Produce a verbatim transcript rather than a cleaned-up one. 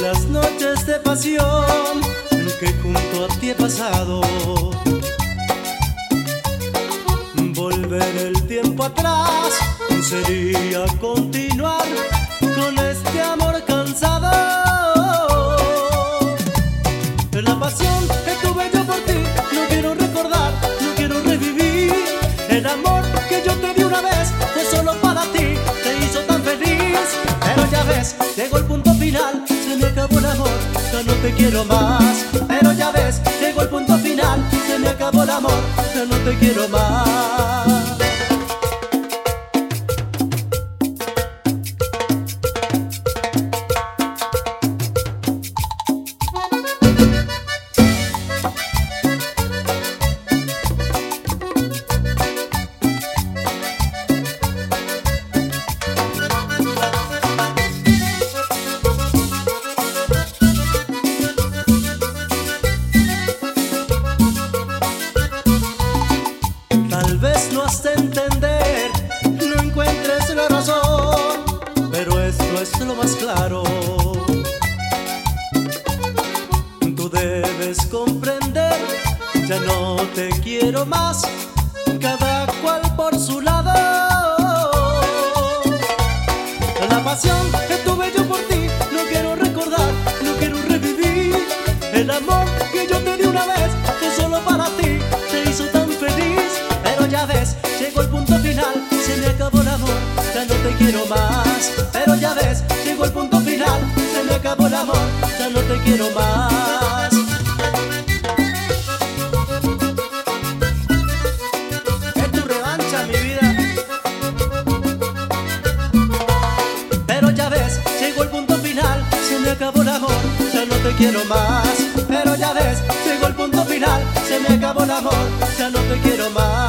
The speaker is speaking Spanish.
las noches de pasión que junto a ti he pasado. Volver el tiempo atrás sería continuar con este amor cansado. La pasión que tuve yo por ti no quiero recordar, no quiero revivir. El amor que yo te di una vez fue solo para ti, te hizo tan feliz. Pero ya ves, llegó el punto final, se me acabó el amor, ya no te quiero más. Pero ya ves, llegó el punto final, se me acabó el amor, ya no te quiero más. Tal vez no has de entender, no encuentres la razón, pero esto es lo más claro. Tú debes comprender, ya no te quiero más, cada cual por su lado. La pasión que tuve yo por ti no quiero recordar, no quiero revivir. El amor que yo te di una vez fue solo para ti, te hizo tan feliz. Pero ya ves, llegó el punto final, se me acabó el amor, ya no te quiero más. Pero ya ves, llegó el punto final, se me acabó el amor, ya no te quiero más. Es tu revancha, mi vida. Pero ya ves, llegó el punto final, se me acabó el amor, ya no te quiero más. Pero ya ves, llegó el punto final, se me acabó el amor, ya no te quiero más.